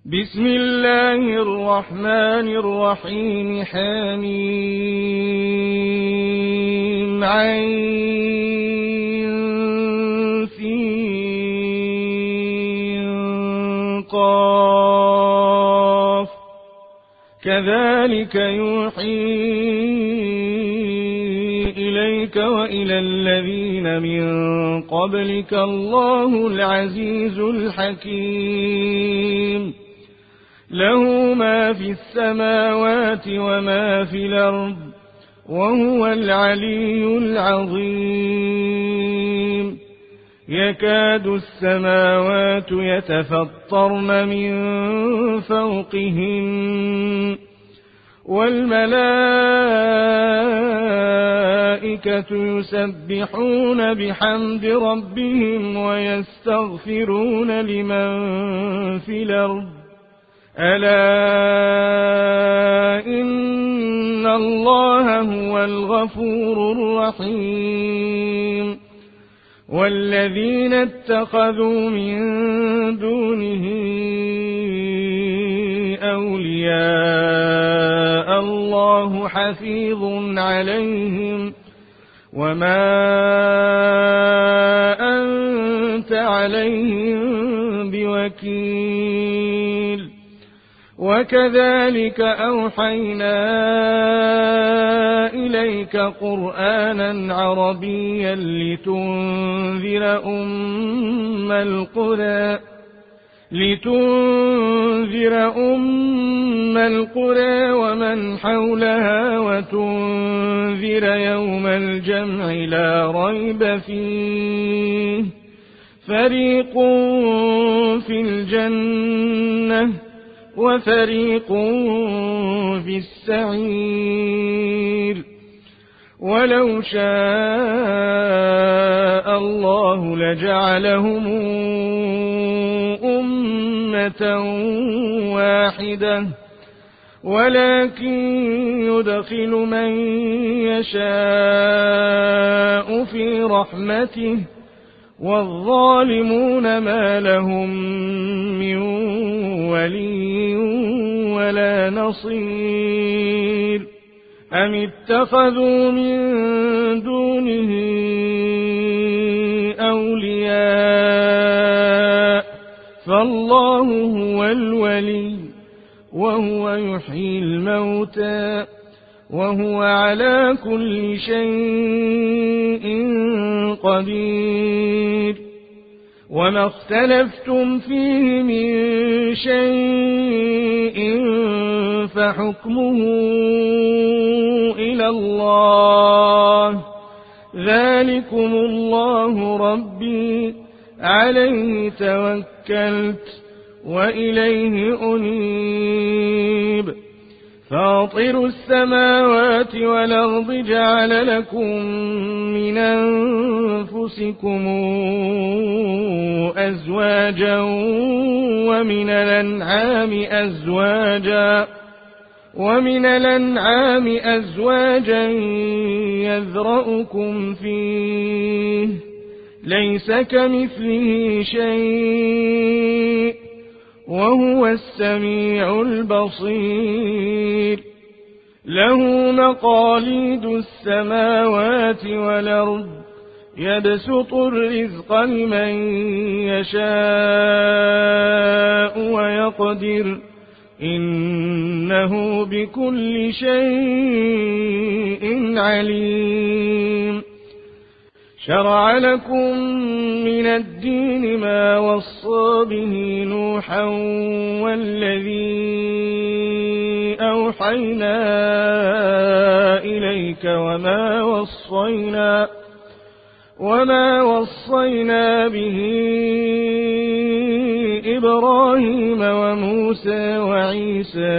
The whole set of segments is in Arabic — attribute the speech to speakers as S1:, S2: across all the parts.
S1: بسم الله الرحمن الرحيم. حميم عين سين قاف كذلك يوحي إليك وإلى الذين من قبلك الله العزيز الحكيم. له ما في السماوات وما في الأرض وهو العلي العظيم. يكاد السماوات يتفطرن من فوقهن والملائكة يسبحون بحمد ربهم ويستغفرون لمن في الأرض ألا إن الله هو الغفور الرحيم. والذين اتخذوا من دونه أولياء الله حفيظ عليهم وما أنت عليهم بوكيل. وكذلك أوحينا إليك قرآنا عربيا لتنذر أم القرى ومن حولها وتنذر يوم الجمع لا ريب فيه فريق في الجنة وفريق في السعير. ولو شاء الله لجعلهم أمة واحدة ولكن يدخل من يشاء في رحمته والظالمون ما لهم من ولي ولا نصير. أم اتخذوا من دونه أولياء فالله هو الولي وهو يحيي الموتى وهو على كل شيء قدير. وما اختلفتم فيه من شيء فحكمه إلى الله. ذلكم الله ربي عليه توكلت وإليه أنيب. فاطر السماوات والأرض جعل لكم من أنفسكم أزواجا ومن الأنعام أزواجا يذرأكم فيه ليس كمثله شيء وهو السميع البصير. له مقاليد السماوات والأرض يبسط الرزق لمن يشاء ويقدر إنه بكل شيء عليم. شرع لكم من الدين ما وصى به نوحا والذي أوحينا إليك وما وصينا به إبراهيم وموسى وعيسى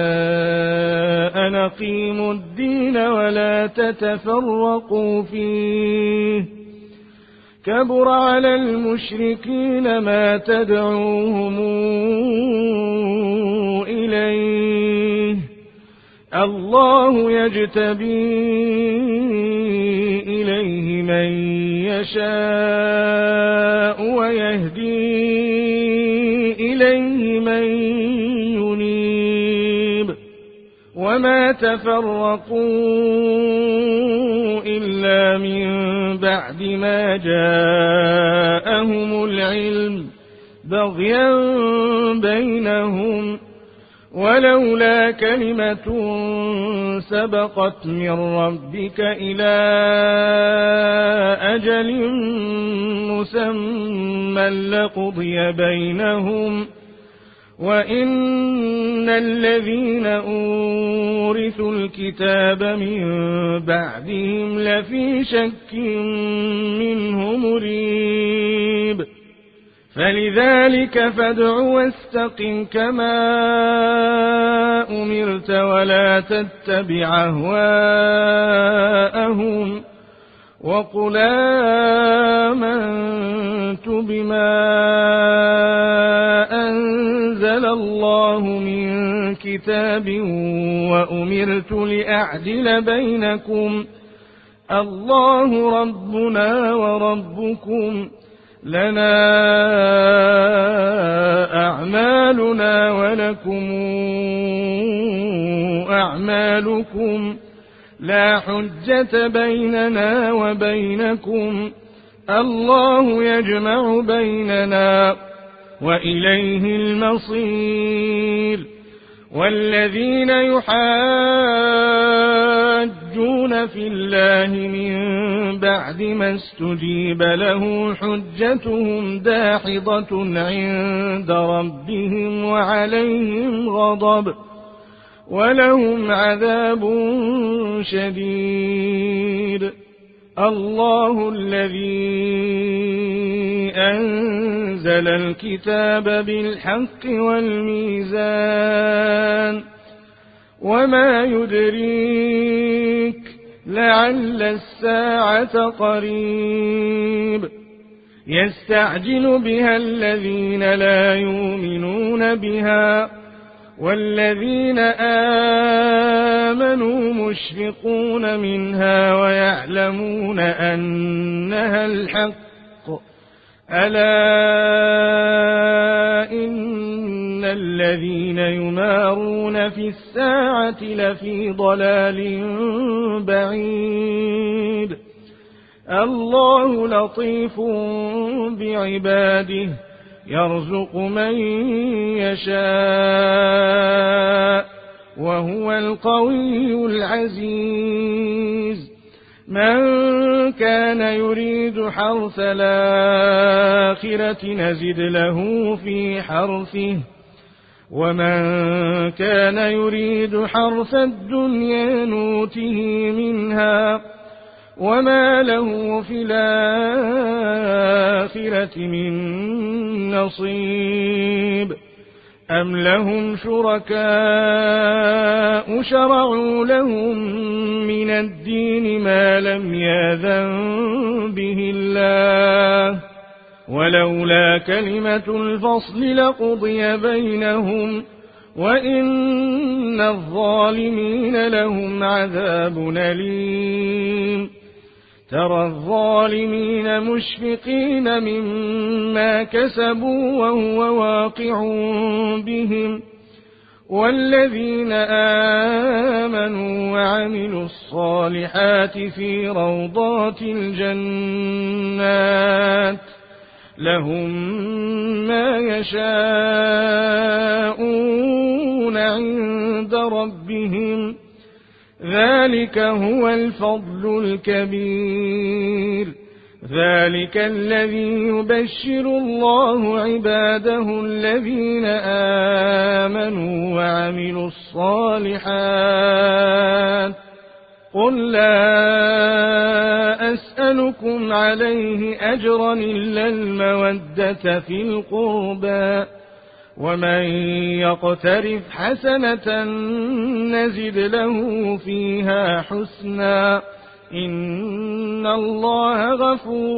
S1: أن أقيموا الدين ولا تتفرقوا فيه كبر على المشركين ما تدعوهم إليه. الله يجتبي إليه من يشاء ويهدي إليه من وما تفرقوا إلا من بعد ما جاءهم العلم بغيا بينهم، ولولا كلمة سبقت من ربك إلى أجل مسمى لقضي بينهم، وإن الذين أورثوا الكتاب من بعدهم لفي شك منه مريب. فلذلك فادع واستقم كما أمرت ولا تتبع أهواءهم، وقل آمنت بما أنزل الله من كتاب وأمرت لأعدل بينكم، الله ربنا وربكم لنا أعمالنا ولكم أعمالكم، لا حجة بيننا وبينكم، الله يجمع بيننا وإليه المصير. والذين يحاجون في الله من بعد ما استجيب له حجتهم داحضة عند ربهم وعليهم غضب ولهم عذاب شديد. الله الذي أنزل الكتاب بالحق والميزان، وما يدريك لعل الساعة قريب، يستعجل بها الذين لا يؤمنون بها، والذين آمنوا مشفقون منها ويعلمون أنها الحق، ألا إن الذين يمارون في الساعة لفي ضلال بعيد. الله لطيف بعباده يرزق من يشاء وهو القوي العزيز. من كان يريد حرث الآخرة نزد له في حرثه، ومن كان يريد حرث الدنيا نوته منها وما له في الآخرة من نصيب. أم لهم شركاء شرعوا لهم من الدين ما لم يأذن به الله، ولولا كلمة الفصل لقضي بينهم، وإن الظالمين لهم عذاب أليم. ترى الظالمين مشفقين مما كسبوا وهو واقع بهم، والذين آمنوا وعملوا الصالحات في روضات الجنات لهم ما يشاءون عند ربهم، ذلك هو الفضل الكبير. ذلك الذي يبشر الله عباده الذين آمنوا وعملوا الصالحات. قل لا أسألكم عليه أجرا إلا المودة في القربى، ومن يقترف حسنة نزد له فيها حسنا، إن الله غفور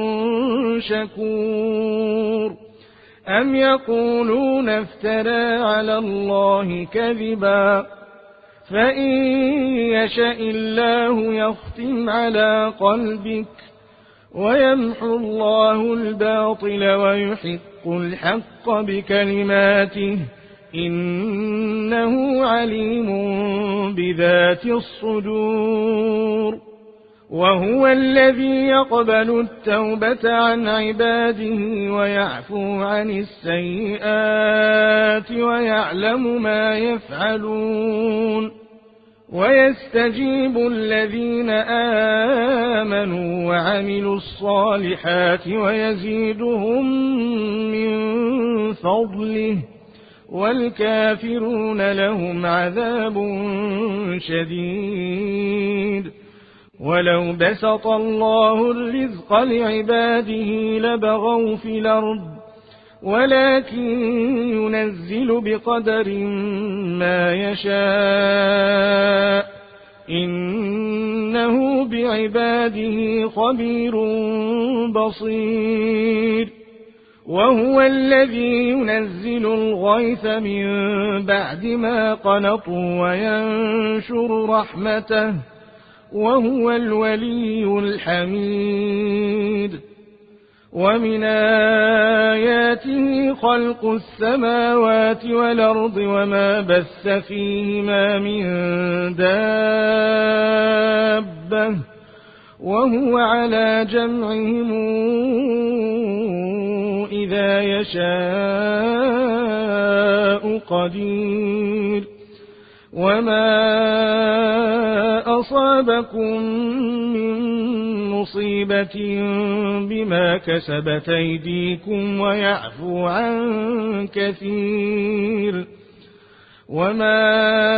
S1: شكور. أم يقولون افترى على الله كذبا، فإن يشاء الله يختم على قلبك ويمحو الله الباطل ويحق الحق بكلماته، إنه عليم بذات الصدور وهو الذي يقبل التوبة عن عباده ويعفو عن السيئات ويعلم ما يفعلون ويستجيب الذين آمنوا وعملوا الصالحات ويزيدهم من فضله والكافرون لهم عذاب شديد ولو بسط الله الرزق لعباده لبغوا في الأرض ولكن ينزل بقدر ما يشاء إنه بعباده خبير بصير وهو الذي ينزل الغيث من بعد ما قنطوا وينشر رحمته وهو الولي الحميد ومن آياته خلق السماوات والأرض وما بث فيهما من دابة وهو على جمعهم إذا يشاء قدير وما أصابكم من مصيبة بما كسبت أيديكم ويعفو عن كثير وما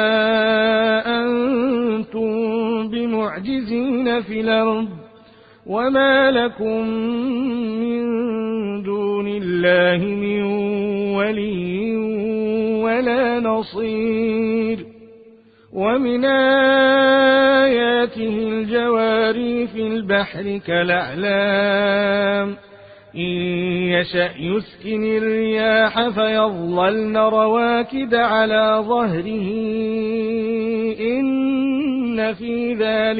S1: أنتم بمعجزين في الأرض وما لكم من دون الله من ولي ولا نصير ومن آياته الجواري في البحر كالأعلام إن يشأ يسكن الرياح فيظللن رواكد على ظهره إن في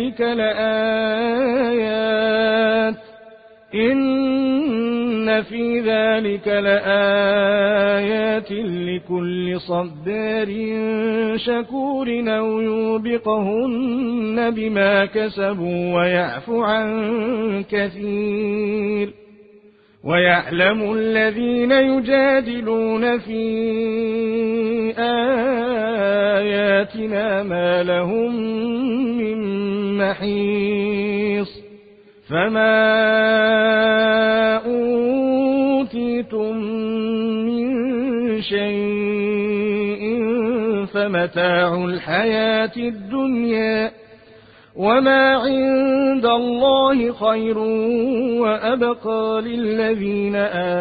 S1: ذلك لآيات لكل صبار شكور أو يوبقهن بما كسبوا ويعفو عن كثير ويعلم الذين يجادلون في آياتنا ما لهم من محيص فما أوتيتم من شيء فمتاع الحياة الدنيا وما عند الله خير وأبقى للذين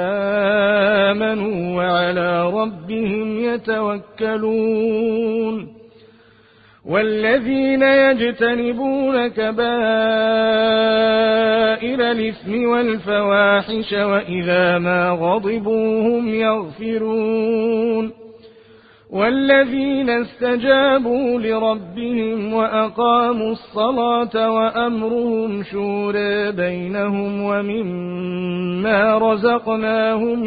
S1: آمنوا وعلى ربهم يتوكلون والذين يجتنبون كبائر الإثم والفواحش وإذا ما غضبوا هم يغفرون والذين استجابوا لربهم وأقاموا الصلاة وأمرهم شورى بينهم ومما رزقناهم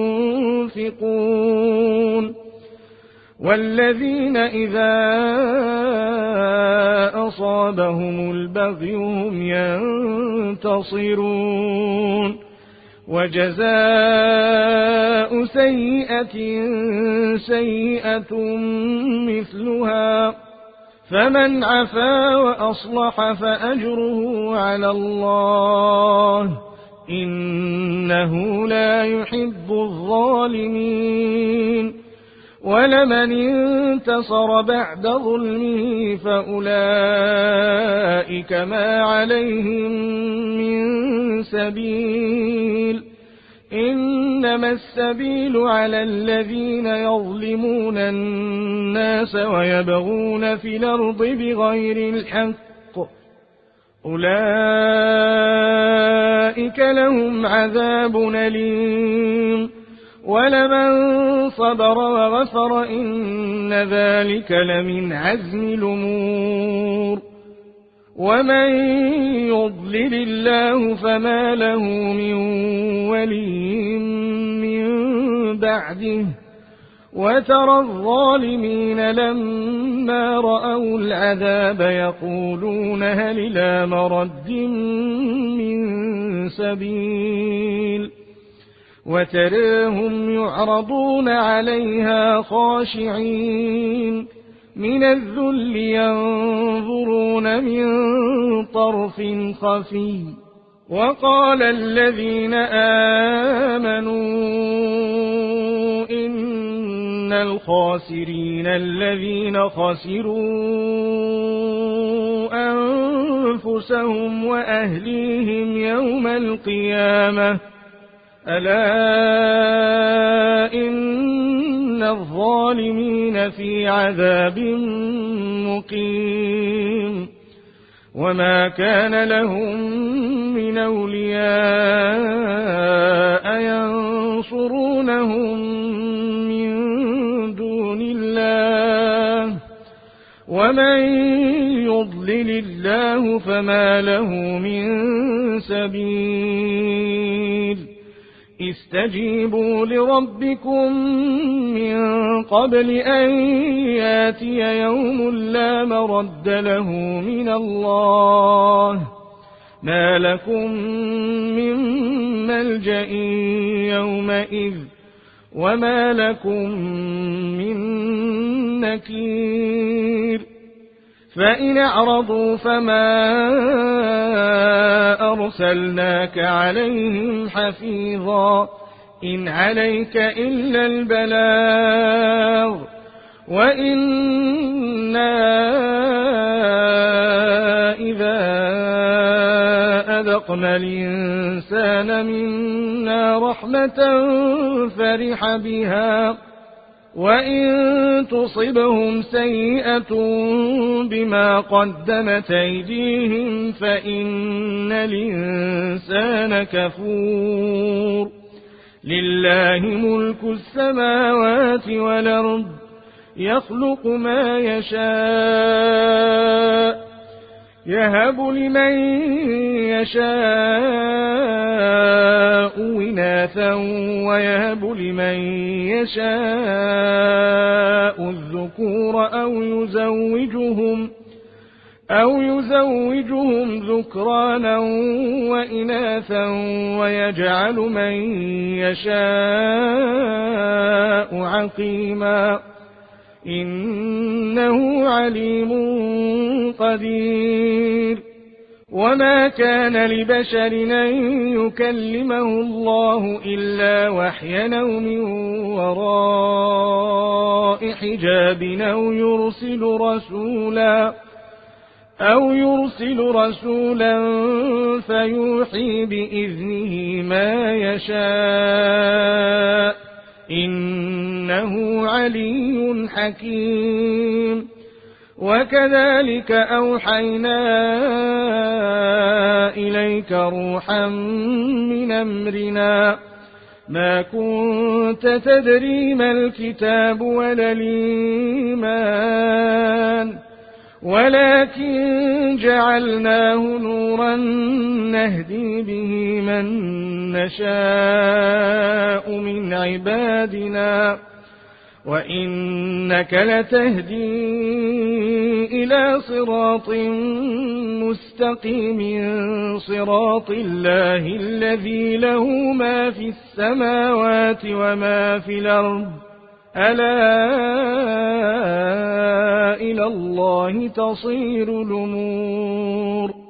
S1: ينفقون والذين إذا أصابهم البغي هم ينتصرون وجزاء سيئة سيئة مثلها فمن عفا وأصلح فأجره على الله إنه لا يحب الظالمين ولمن انتصر بعد ظلمه فأولئك ما عليهم من سبيل إنما السبيل على الذين يظلمون الناس ويبغون في الأرض بغير الحق أولئك لهم عذاب أليم ولمن صبر وغفر إن ذلك لمن عزم الأمور ومن يضلل الله فما له من ولي من بعده وترى الظالمين لما رأوا العذاب يقولون هل إلى مرد من سبيل وتراهم يعرضون عليها خاشعين من الذل ينظرون من طرف خفي وقال الذين آمنوا إن الخاسرين الذين خسروا أنفسهم وأهليهم يوم القيامة ألا إن الظالمين في عذاب مقيم وما كان لهم من أولياء ينصرونهم من دون الله ومن يضلل الله فما له من سبيل استجيبوا لربكم من قبل أن ياتي يوم لا مرد له من الله ما لكم من ملجأ يومئذ وما لكم من نكير فإن أعرضوا فما أرسلناك عليهم حفيظا إن عليك إلا البلاغ وإنا إذا أذقنا الإنسان منا رحمة فرح بها وإن تصبهم سيئة بما قدمت أيديهم فإن الإنسان كفور لله ملك السماوات والأرض يخلق ما يشاء يهب لمن يشاء إناثا ويهب لمن يشاء الذكور أو يزوجهم ذكرانا وإناثا ويجعل من يشاء عقيما إنه عليم قدير وما كان لبشر أن يكلمه الله إلا وحيا أو من وراء حجاب أو يرسل رسولا فيوحي بإذنه ما يشاء إنه علي حكيم وكذلك أوحينا إليك روحا من أمرنا ما كنت تدري ما الكتاب ولا الإيمان ولكن جعلناه نورا نهدي به من نشاء من عبادنا وإنك لتهدي إلى صراط مستقيم صراط الله الذي له ما في السماوات وما في الأرض ألا إلى الله تصير الأمور